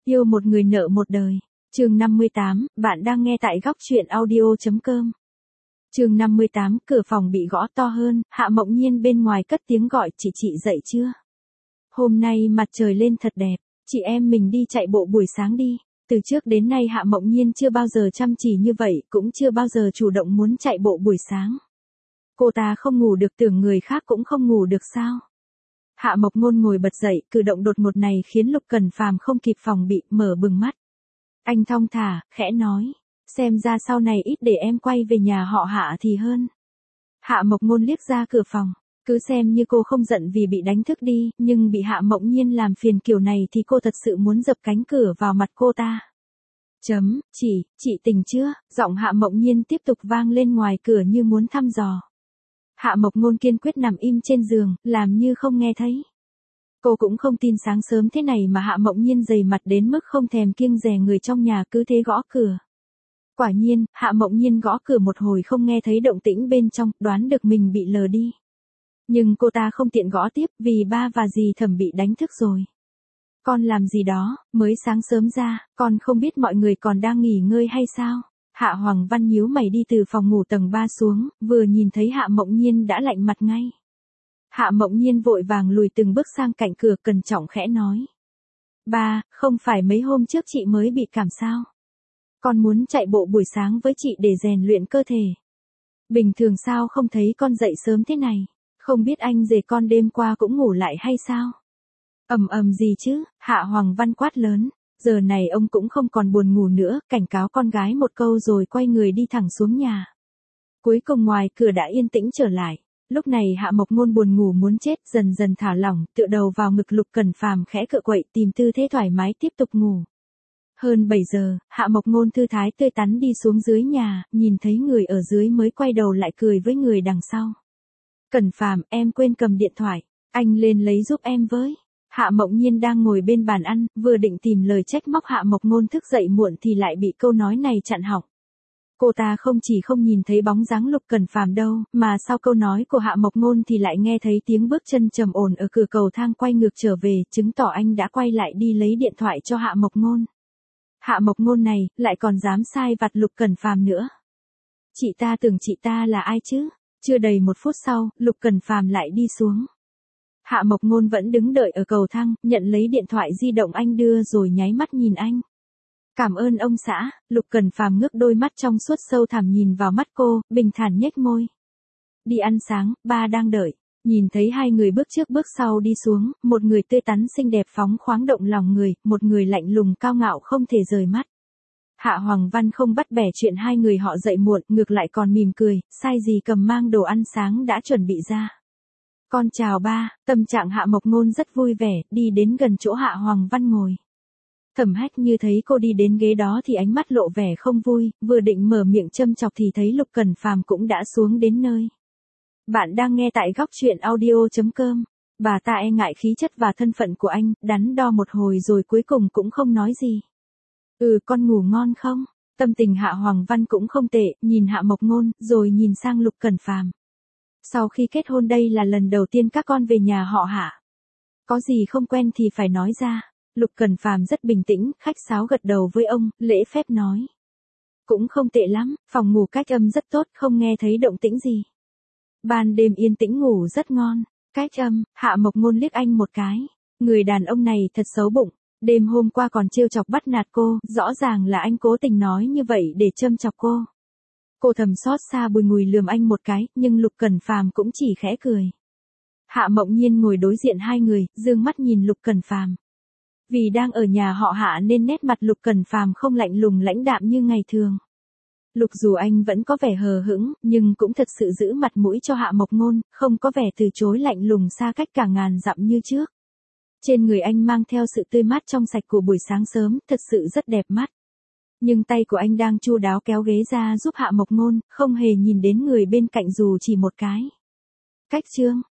Yêu một người nợ một đời. Chương 58, bạn đang nghe tại góc truyện audio.com. Chương 58, cửa phòng bị gõ to hơn, Hạ Mộng Nhiên bên ngoài cất tiếng gọi, chị dậy chưa? Hôm nay mặt trời lên thật đẹp, chị em mình đi chạy bộ buổi sáng đi. Từ trước đến nay Hạ Mộng Nhiên chưa bao giờ chăm chỉ như vậy, cũng chưa bao giờ chủ động muốn chạy bộ buổi sáng. Cô ta không ngủ được, tưởng người khác cũng không ngủ được sao? Hạ Mộc Ngôn ngồi bật dậy, cử động đột ngột này khiến Lục Cẩn Phàm không kịp phòng bị, mở bừng mắt. Anh thong thả, khẽ nói, xem ra sau này ít để em quay về nhà họ Hạ thì hơn. Hạ Mộc Ngôn liếc ra cửa phòng, cứ xem như cô không giận vì bị đánh thức đi, nhưng bị Hạ Mộng Nhiên làm phiền kiểu này thì cô thật sự muốn dập cánh cửa vào mặt cô ta. Chị tỉnh chưa? Giọng Hạ Mộng Nhiên tiếp tục vang lên ngoài cửa như muốn thăm dò. Hạ Mộc Ngôn kiên quyết nằm im trên giường, làm như không nghe thấy. Cô cũng không tin sáng sớm thế này mà Hạ Mộng Nhiên dày mặt đến mức không thèm kiêng dè người trong nhà cứ thế gõ cửa. Quả nhiên, Hạ Mộng Nhiên gõ cửa một hồi không nghe thấy động tĩnh bên trong, đoán được mình bị lờ đi. Nhưng cô ta không tiện gõ tiếp vì ba và dì Thẩm bị đánh thức rồi. Con làm gì đó, mới sáng sớm ra, con không biết mọi người còn đang nghỉ ngơi hay sao? Hạ Hoàng Văn nhíu mày đi từ phòng ngủ tầng 3 xuống, vừa nhìn thấy Hạ Mộng Nhiên đã lạnh mặt ngay. Hạ Mộng Nhiên vội vàng lùi từng bước sang cạnh cửa, cẩn trọng khẽ nói. Ba, không phải mấy hôm trước chị mới bị cảm sao? Con muốn chạy bộ buổi sáng với chị để rèn luyện cơ thể. Bình thường sao không thấy con dậy sớm thế này? Không biết anh rể con đêm qua cũng ngủ lại hay sao? Ầm gì chứ? Hạ Hoàng Văn quát lớn. Giờ này ông cũng không còn buồn ngủ nữa, cảnh cáo con gái một câu rồi quay người đi thẳng xuống nhà. Cuối cùng ngoài cửa đã yên tĩnh trở lại. Lúc này Hạ Mộc Ngôn buồn ngủ muốn chết, dần dần thả lỏng, tựa đầu vào ngực Lục Cẩn Phàm khẽ cựa quậy tìm tư thế thoải mái tiếp tục ngủ. Hơn 7 giờ, Hạ Mộc Ngôn thư thái tươi tắn đi xuống dưới nhà, nhìn thấy người ở dưới mới quay đầu lại cười với người đằng sau. Cẩn Phàm, em quên cầm điện thoại, anh lên lấy giúp em với. Hạ Mộng Nhiên đang ngồi bên bàn ăn, vừa định tìm lời trách móc Hạ Mộc Ngôn thức dậy muộn thì lại bị câu nói này chặn họng. Cô ta không chỉ không nhìn thấy bóng dáng Lục Cẩn Phàm đâu, mà sau câu nói của Hạ Mộc Ngôn thì lại nghe thấy tiếng bước chân trầm ổn ở cửa cầu thang quay ngược trở về, chứng tỏ anh đã quay lại đi lấy điện thoại cho Hạ Mộc Ngôn. Hạ Mộc Ngôn này, lại còn dám sai vặt Lục Cẩn Phàm nữa. Chị ta tưởng chị ta là ai chứ? Chưa đầy một phút sau, Lục Cẩn Phàm lại đi xuống. Hạ Mộc Ngôn vẫn đứng đợi ở cầu thang, nhận lấy điện thoại di động anh đưa rồi nháy mắt nhìn anh. Cảm ơn ông xã. Lục Cẩn Phàm ngước đôi mắt trong suốt sâu thẳm nhìn vào mắt cô, bình thản nhếch môi. Đi ăn sáng, ba đang đợi. Nhìn thấy hai người bước trước bước sau đi xuống, một người tươi tắn xinh đẹp phóng khoáng động lòng người, một người lạnh lùng cao ngạo không thể rời mắt. Hạ Hoàng Văn không bắt bẻ chuyện hai người họ dậy muộn, ngược lại còn mỉm cười, sai gì cầm mang đồ ăn sáng đã chuẩn bị ra. Con chào ba. Tâm trạng Hạ Mộc Ngôn rất vui vẻ, đi đến gần chỗ Hạ Hoàng Văn ngồi. Thẩm Hách như thấy cô đi đến ghế đó thì ánh mắt lộ vẻ không vui, vừa định mở miệng châm chọc thì thấy Lục Cẩn Phàm cũng đã xuống đến nơi. Bạn đang nghe tại góc truyện audio.com. Bà ta e ngại khí chất và thân phận của anh, đắn đo một hồi rồi cuối cùng cũng không nói gì. Con ngủ ngon không? Tâm tình Hạ Hoàng Văn cũng không tệ, nhìn Hạ Mộc Ngôn, rồi nhìn sang Lục Cẩn Phàm. Sau khi kết hôn đây là lần đầu tiên các con về nhà họ Hạ. Có gì không quen thì phải nói ra. Lục Cẩn Phàm rất bình tĩnh, khách sáo gật đầu với ông, lễ phép nói. Cũng không tệ lắm, phòng ngủ cách âm rất tốt, không nghe thấy động tĩnh gì. Ban đêm yên tĩnh ngủ rất ngon. Cách âm, Hạ Mộc Ngôn liếc anh một cái. Người đàn ông này thật xấu bụng. Đêm hôm qua còn trêu chọc bắt nạt cô, rõ ràng là anh cố tình nói như vậy để châm chọc cô. Cô thầm xót xa bùi ngùi lườm anh một cái, nhưng Lục Cẩn Phàm cũng chỉ khẽ cười. Hạ Mộng Nhiên ngồi đối diện hai người, dương mắt nhìn Lục Cẩn Phàm. Vì đang ở nhà họ Hạ nên nét mặt Lục Cẩn Phàm không lạnh lùng lãnh đạm như ngày thường. Dù anh vẫn có vẻ hờ hững, nhưng cũng thật sự giữ mặt mũi cho Hạ Mộc Ngôn, không có vẻ từ chối lạnh lùng xa cách cả ngàn dặm như trước. Trên người anh mang theo sự tươi mát trong sạch của buổi sáng sớm, thật sự rất đẹp mắt. Nhưng tay của anh đang chu đáo kéo ghế ra giúp Hạ Mộc Ngôn, không hề nhìn đến người bên cạnh dù chỉ một cái. Cách chương,